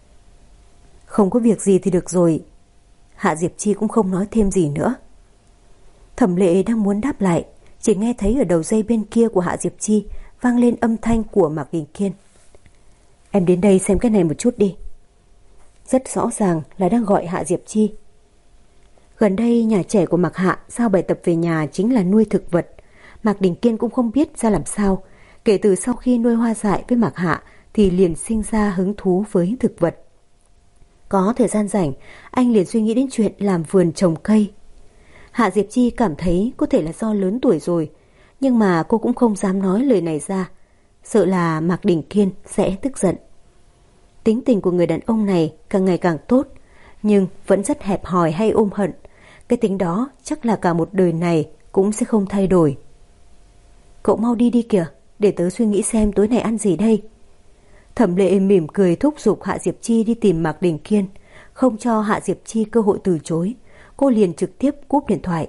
Không có việc gì thì được rồi. Hạ Diệp Chi cũng không nói thêm gì nữa. Thẩm Lệ đang muốn đáp lại, chỉ nghe thấy ở đầu dây bên kia của Hạ Diệp Chi vang lên âm thanh của Mạc Đình Kiên. Em đến đây xem cái này một chút đi. Rất rõ ràng là đang gọi Hạ Diệp Chi. Gần đây nhà trẻ của Mạc Hạ giao bài tập về nhà chính là nuôi thực vật. Mạc Đình Kiên cũng không biết ra làm sao. Kể từ sau khi nuôi hoa dại với Mạc Hạ thì liền sinh ra hứng thú với thực vật. Có thời gian rảnh, anh liền suy nghĩ đến chuyện làm vườn trồng cây. Hạ Diệp Chi cảm thấy có thể là do lớn tuổi rồi, nhưng mà cô cũng không dám nói lời này ra, sợ là Mạc Đình Kiên sẽ tức giận. Tính tình của người đàn ông này càng ngày càng tốt, nhưng vẫn rất hẹp hòi hay ôm hận. Cái tính đó chắc là cả một đời này cũng sẽ không thay đổi. Cậu mau đi đi kìa, để tớ suy nghĩ xem tối nay ăn gì đây. Thẩm Lệ mỉm cười thúc giục Hạ Diệp Chi đi tìm Mạc Đình Kiên, không cho Hạ Diệp Chi cơ hội từ chối. Cô liền trực tiếp cúp điện thoại.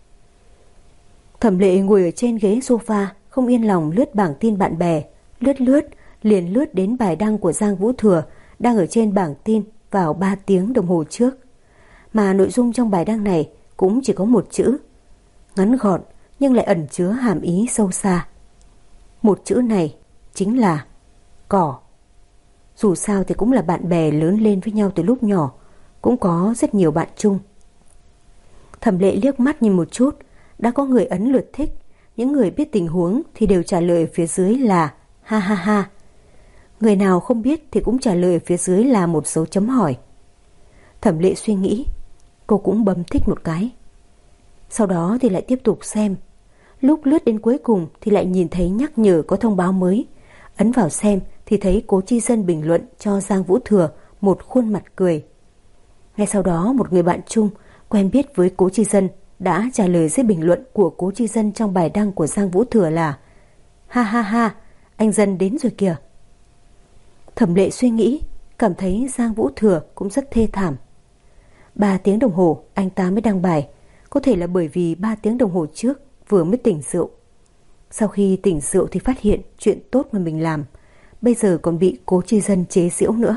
Thẩm Lệ ngồi ở trên ghế sofa, không yên lòng lướt bảng tin bạn bè. Lướt liền lướt đến bài đăng của Giang Vũ Thừa đang ở trên bảng tin vào 3 tiếng đồng hồ trước. Mà nội dung trong bài đăng này cũng chỉ có một chữ, ngắn gọn nhưng lại ẩn chứa hàm ý sâu xa. Một chữ này chính là cỏ. Dù sao thì cũng là bạn bè lớn lên với nhau từ lúc nhỏ, cũng có rất nhiều bạn chung. Thẩm Lệ liếc mắt nhìn một chút, đã có người ấn lượt thích. Những người biết tình huống thì đều trả lời phía dưới là ha ha ha. Người nào không biết thì cũng trả lời phía dưới là một dấu chấm hỏi. Thẩm Lệ suy nghĩ, cô cũng bấm thích một cái. Sau đó thì lại tiếp tục xem. Lúc lướt đến cuối cùng thì lại nhìn thấy nhắc nhở có thông báo mới. Ấn vào xem thì thấy Cố Chi Dân bình luận cho Giang Vũ Thừa một khuôn mặt cười. Ngay sau đó một người bạn chung quen biết với Cố Chi Dân đã trả lời dưới bình luận của Cố Chi Dân trong bài đăng của Giang Vũ Thừa là ha ha ha, anh Dân đến rồi kìa. Thẩm Lệ suy nghĩ, cảm thấy Giang Vũ Thừa cũng rất thê thảm. 3 tiếng đồng hồ anh ta mới đăng bài, có thể là bởi vì 3 tiếng đồng hồ trước vừa mới tỉnh rượu. Sau khi tỉnh rượu thì phát hiện chuyện tốt mà mình làm, bây giờ còn bị Cố Chi Dân chế giễu nữa.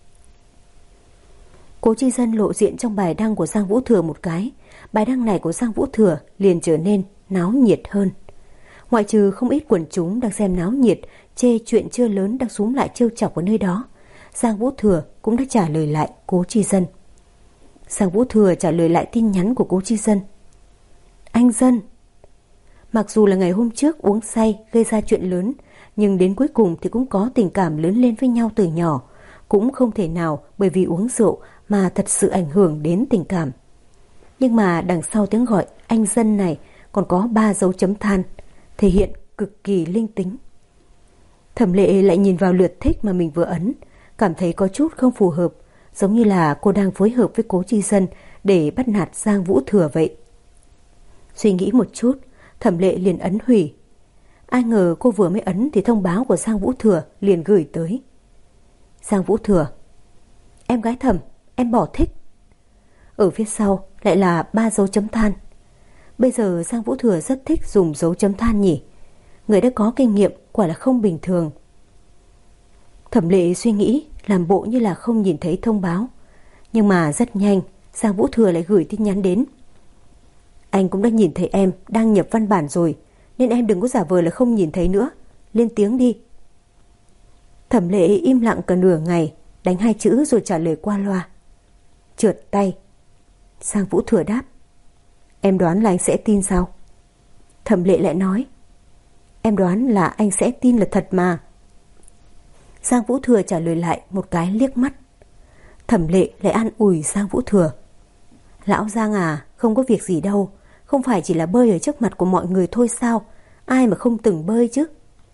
Cố Chi Dân lộ diện trong bài đăng của Giang Vũ Thừa một cái, bài đăng này của Giang Vũ Thừa liền trở nên náo nhiệt hơn. Ngoại trừ không ít quần chúng đang xem náo nhiệt, chê chuyện chưa lớn đang xúm lại trêu chọc ở nơi đó, Giang Vũ Thừa cũng đã trả lời lại Cố Chi Dân. Giang Vũ Thừa trả lời lại tin nhắn của Cố Chi Dân. Anh Dân, mặc dù là ngày hôm trước uống say gây ra chuyện lớn, nhưng đến cuối cùng thì cũng có tình cảm lớn lên với nhau từ nhỏ. Cũng không thể nào bởi vì uống rượu mà thật sự ảnh hưởng đến tình cảm. Nhưng mà đằng sau tiếng gọi anh Dân này còn có 3 dấu chấm than, thể hiện cực kỳ linh tính. Thẩm Lệ lại nhìn vào lượt thích mà mình vừa ấn, cảm thấy có chút không phù hợp, giống như là cô đang phối hợp với Cố Chi Dân để bắt nạt Giang Vũ Thừa vậy. Suy nghĩ một chút, Thẩm Lệ liền ấn hủy. Ai ngờ cô vừa mới ấn thì thông báo của Giang Vũ Thừa liền gửi tới. Giang Vũ Thừa: Em gái Thẩm, em bỏ thích. Ở phía sau lại là 3 dấu chấm than. Bây giờ Giang Vũ Thừa rất thích dùng dấu chấm than nhỉ. Người đã có kinh nghiệm quả là không bình thường. Thẩm Lệ suy nghĩ làm bộ như là không nhìn thấy thông báo. Nhưng mà rất nhanh Giang Vũ Thừa lại gửi tin nhắn đến. Anh cũng đã nhìn thấy em đang nhập văn bản rồi, nên em đừng có giả vờ là không nhìn thấy nữa. Lên tiếng đi. Thẩm Lệ im lặng cả nửa ngày, đánh 2 chữ rồi trả lời qua loa. Trượt tay. Giang Vũ Thừa đáp. Em đoán là anh sẽ tin sao? Thẩm Lệ lại nói. Em đoán là anh sẽ tin là thật mà. Giang Vũ Thừa trả lời lại một cái liếc mắt. Thẩm Lệ lại an ủi Giang Vũ Thừa. Lão Giang à, không có việc gì đâu. Không phải chỉ là bơi ở trước mặt của mọi người thôi sao? Ai mà không từng bơi chứ?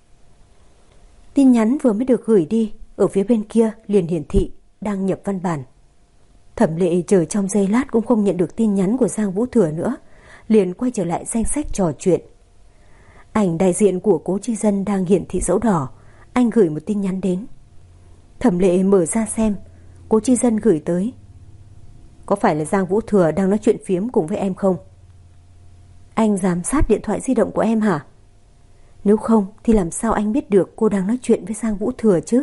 Tin nhắn vừa mới được gửi đi, ở phía bên kia liền hiển thị đang nhập văn bản. Thẩm Lệ chờ trong giây lát cũng không nhận được tin nhắn của Giang Vũ Thừa nữa, liền quay trở lại danh sách trò chuyện. Ảnh đại diện của Cố Chi Dân đang hiển thị dấu đỏ. Anh gửi một tin nhắn đến. Thẩm Lệ mở ra xem. Cố Chi Dân gửi tới. Có phải là Giang Vũ Thừa đang nói chuyện phiếm cùng với em không? Anh giám sát điện thoại di động của em hả? Nếu không thì làm sao anh biết được cô đang nói chuyện với Giang Vũ Thừa chứ?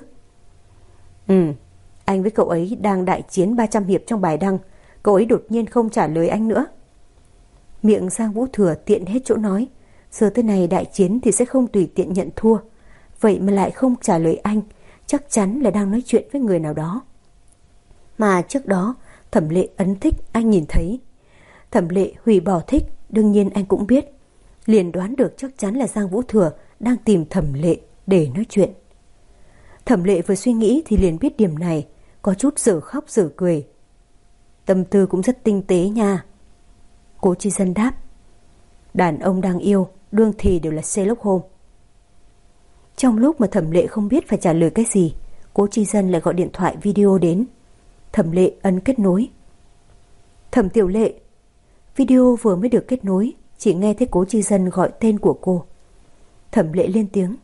Anh với cậu ấy đang đại chiến 300 hiệp trong bài đăng. Cậu ấy đột nhiên không trả lời anh nữa. Miệng Giang Vũ Thừa tiện hết chỗ nói. Giờ tới này đại chiến thì sẽ không tùy tiện nhận thua. Vậy mà lại không trả lời anh, chắc chắn là đang nói chuyện với người nào đó. Mà trước đó Thẩm Lệ ấn thích anh nhìn thấy. Thẩm Lệ hủy bỏ thích, đương nhiên anh cũng biết. Liền đoán được chắc chắn là Giang Vũ Thừa đang tìm Thẩm Lệ để nói chuyện. Thẩm Lệ vừa suy nghĩ thì liền biết điểm này, có chút dở khóc dở cười. Tâm tư cũng rất tinh tế nha. Cố Chi Dân đáp. Đàn ông đang yêu đương thì đều là Sherlock Holmes. Trong lúc mà Thẩm Lệ không biết phải trả lời cái gì, Cố Chi Dân lại gọi điện thoại video đến. Thẩm Lệ ấn kết nối. Thẩm Tiểu Lệ. Video vừa mới được kết nối, chỉ nghe thấy Cố Chi Dân gọi tên của cô. Thẩm Lệ lên tiếng.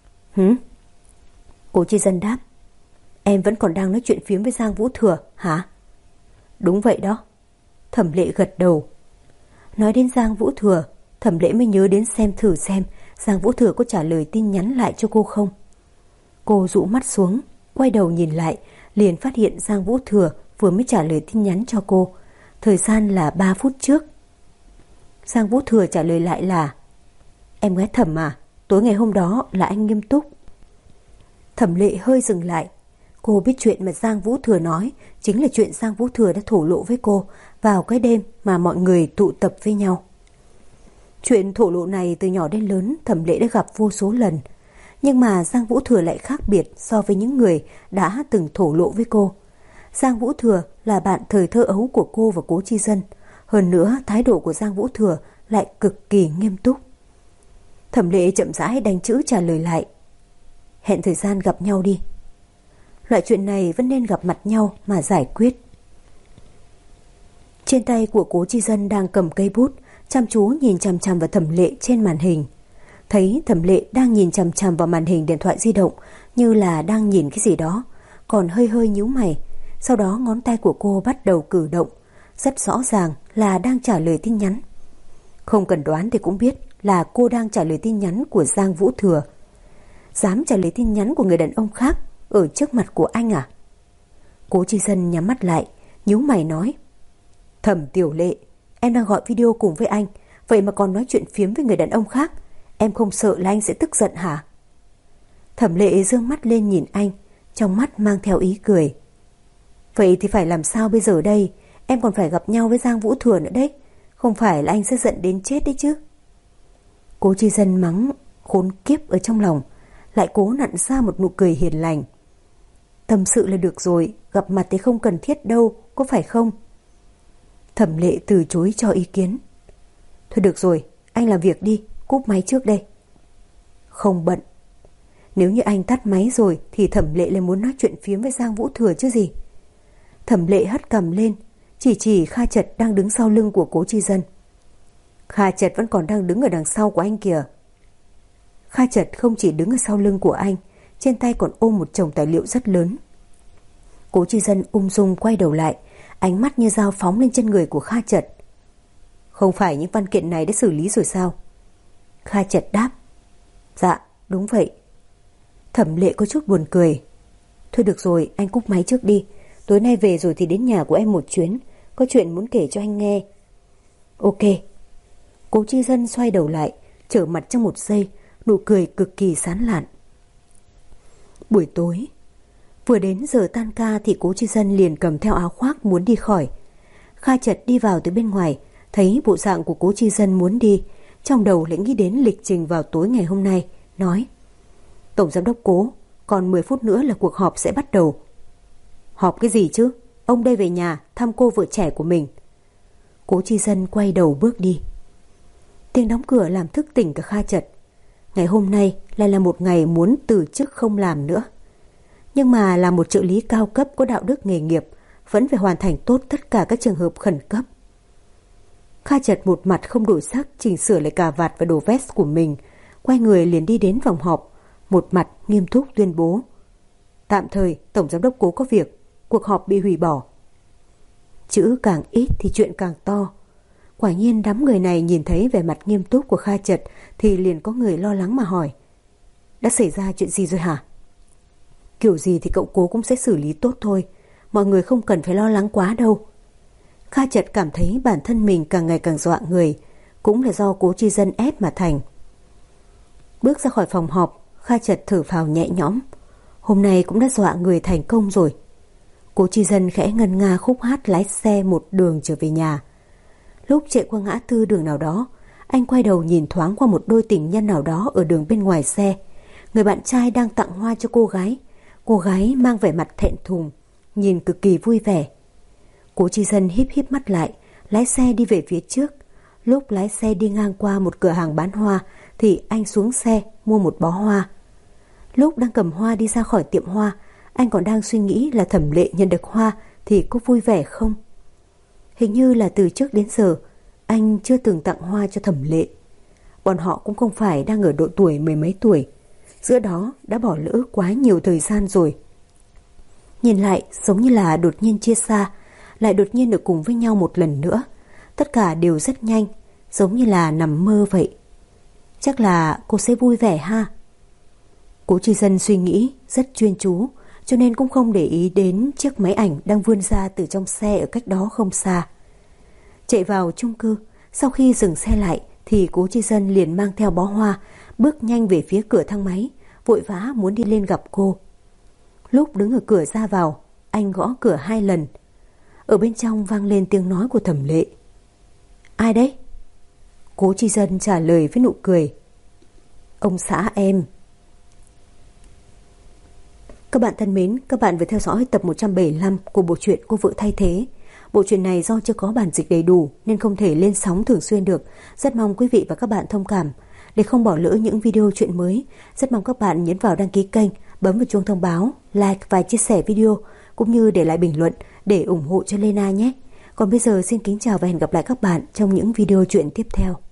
Cố Chi Dân đáp. Em vẫn còn đang nói chuyện phiếm với Giang Vũ Thừa hả? Đúng vậy đó. Thẩm Lệ gật đầu. Nói đến Giang Vũ Thừa, Thẩm Lệ mới nhớ đến xem thử xem Giang Vũ Thừa có trả lời tin nhắn lại cho cô không. Cô dụ mắt xuống, quay đầu nhìn lại, liền phát hiện Giang Vũ Thừa vừa mới trả lời tin nhắn cho cô. Thời gian là 3 phút trước. Giang Vũ Thừa trả lời lại là: Em gái Thẩm à, tối ngày hôm đó là anh nghiêm túc. Thẩm Lệ hơi dừng lại. Cô biết chuyện mà Giang Vũ Thừa nói chính là chuyện Giang Vũ Thừa đã thổ lộ với cô vào cái đêm mà mọi người tụ tập với nhau. Chuyện thổ lộ này từ nhỏ đến lớn Thẩm Lệ đã gặp vô số lần. Nhưng mà Giang Vũ Thừa lại khác biệt so với những người đã từng thổ lộ với cô. Giang Vũ Thừa là bạn thời thơ ấu của cô và Cố Chi Dân. Hơn nữa thái độ của Giang Vũ Thừa lại cực kỳ nghiêm túc. Thẩm Lệ chậm rãi đánh chữ trả lời lại: Hẹn thời gian gặp nhau đi. Loại chuyện này vẫn nên gặp mặt nhau mà giải quyết. Trên tay của Cố Chi Dân đang cầm cây bút, chăm chú nhìn chằm chằm vào Thẩm Lệ trên màn hình. Thấy Thẩm Lệ đang nhìn chằm chằm vào màn hình điện thoại di động như là đang nhìn cái gì đó, còn hơi hơi nhíu mày. Sau đó ngón tay của cô bắt đầu cử động, rất rõ ràng là đang trả lời tin nhắn. Không cần đoán thì cũng biết là cô đang trả lời tin nhắn của Giang Vũ Thừa. Dám trả lời tin nhắn của người đàn ông khác ở trước mặt của anh à? Cố Chi Dân nhắm mắt lại, nhíu mày nói: Thẩm Tiểu Lệ, em đang gọi video cùng với anh, vậy mà còn nói chuyện phiếm với người đàn ông khác. Em không sợ là anh sẽ tức giận hả? Thẩm Lệ giương mắt lên nhìn anh, trong mắt mang theo ý cười. Vậy thì phải làm sao bây giờ đây? Em còn phải gặp nhau với Giang Vũ Thừa nữa đấy. Không phải là anh sẽ giận đến chết đấy chứ. Cố Chi Dân mắng khốn kiếp ở trong lòng, lại cố nặn ra một nụ cười hiền lành. Tâm sự là được rồi, gặp mặt thì không cần thiết đâu, có phải không? Thẩm Lệ từ chối cho ý kiến. Thôi được rồi, anh làm việc đi, cúp máy trước đây. Không bận. Nếu như anh tắt máy rồi thì Thẩm Lệ lại muốn nói chuyện phiếm với Giang Vũ Thừa chứ gì. Thẩm Lệ hất cằm lên, chỉ Kha Chật đang đứng sau lưng của Cố Chi Dân. Kha Chật vẫn còn đang đứng ở đằng sau của anh kìa. Kha Chật không chỉ đứng ở sau lưng của anh, trên tay còn ôm một chồng tài liệu rất lớn. Cố Chi Dân ung dung quay đầu lại, ánh mắt như dao phóng lên chân người của Kha Chật. Không phải những văn kiện này đã xử lý rồi sao? Kha Chật đáp. Dạ, đúng vậy. Thẩm Lệ có chút buồn cười. Thôi được rồi, anh cúp máy trước đi. Tối nay về rồi thì đến nhà của em một chuyến, có chuyện muốn kể cho anh nghe. Ok. Cố Chi Dân xoay đầu lại, trở mặt trong một giây, nụ cười cực kỳ sán lạn. Buổi tối, vừa đến giờ tan ca thì Cố Chi Dân liền cầm theo áo khoác muốn đi khỏi. Kha Chật đi vào từ bên ngoài, thấy bộ dạng của Cố Chi Dân muốn đi, trong đầu lại nghĩ đến lịch trình vào tối ngày hôm nay, nói: Tổng giám đốc Cố, còn 10 phút nữa là cuộc họp sẽ bắt đầu. Họp cái gì chứ? Ông đây về nhà thăm cô vợ trẻ của mình. Cố Chi Dân quay đầu bước đi. Tiếng đóng cửa làm thức tỉnh cả Kha Chật. Ngày hôm nay lại là một ngày muốn từ chức không làm nữa. Nhưng mà là một trợ lý cao cấp có đạo đức nghề nghiệp, vẫn phải hoàn thành tốt tất cả các trường hợp khẩn cấp. Kha Chật một mặt không đổi sắc chỉnh sửa lại cà vạt và đồ vest của mình, quay người liền đi đến phòng họp, một mặt nghiêm túc tuyên bố: Tạm thời Tổng giám đốc Cố có việc, cuộc họp bị hủy bỏ. Chữ càng ít thì chuyện càng to. Quả nhiên đám người này nhìn thấy vẻ mặt nghiêm túc của Kha Chật thì liền có người lo lắng mà hỏi: Đã xảy ra chuyện gì rồi hả? Kiểu gì thì cậu Cố cũng sẽ xử lý tốt thôi, mọi người không cần phải lo lắng quá đâu. Kha Chật cảm thấy bản thân mình càng ngày càng dọa người, cũng là do Cố Chi Dân ép mà thành. Bước ra khỏi phòng họp, Kha Chật thở phào nhẹ nhõm. Hôm nay cũng đã dọa người thành công rồi. Cố Chi Dân khẽ ngân nga khúc hát lái xe một đường trở về nhà. Lúc chạy qua ngã tư đường nào đó, anh quay đầu nhìn thoáng qua một đôi tình nhân nào đó ở đường bên ngoài xe. Người bạn trai đang tặng hoa cho cô gái. Cô gái mang vẻ mặt thẹn thùng, nhìn cực kỳ vui vẻ. Cố Chi Dân híp híp mắt lại, lái xe đi về phía trước. Lúc lái xe đi ngang qua một cửa hàng bán hoa thì anh xuống xe mua một bó hoa. Lúc đang cầm hoa đi ra khỏi tiệm hoa, anh còn đang suy nghĩ là Thẩm Lệ nhận được hoa thì có vui vẻ không? Hình như là từ trước đến giờ anh chưa từng tặng hoa cho Thẩm Lệ. Bọn họ cũng không phải đang ở độ tuổi mười mấy tuổi, giữa đó đã bỏ lỡ quá nhiều thời gian rồi. Nhìn lại giống như là đột nhiên chia xa, lại đột nhiên được cùng với nhau một lần nữa. Tất cả đều rất nhanh, giống như là nằm mơ vậy. Chắc là cô sẽ vui vẻ ha. Cố Chi Dân suy nghĩ rất chuyên chú, cho nên cũng không để ý đến chiếc máy ảnh đang vươn ra từ trong xe ở cách đó không xa. Chạy vào chung cư, sau khi dừng xe lại thì Cố Chi Dân liền mang theo bó hoa, bước nhanh về phía cửa thang máy, vội vã muốn đi lên gặp cô. Lúc đứng ở cửa ra vào, anh gõ cửa 2 lần. Ở bên trong vang lên tiếng nói của Thẩm Lệ. Ai đấy? Cố Chi Dân trả lời với nụ cười. Ông xã em. Các bạn thân mến, các bạn vừa theo dõi tập 175 của bộ truyện Cô Vợ Thay Thế. Bộ truyện này do chưa có bản dịch đầy đủ nên không thể lên sóng thường xuyên được. Rất mong quý vị và các bạn thông cảm. Để không bỏ lỡ những video truyện mới, rất mong các bạn nhấn vào đăng ký kênh, bấm vào chuông thông báo, like và chia sẻ video, cũng như để lại bình luận để ủng hộ cho Lena nhé. Còn bây giờ xin kính chào và hẹn gặp lại các bạn trong những video truyện tiếp theo.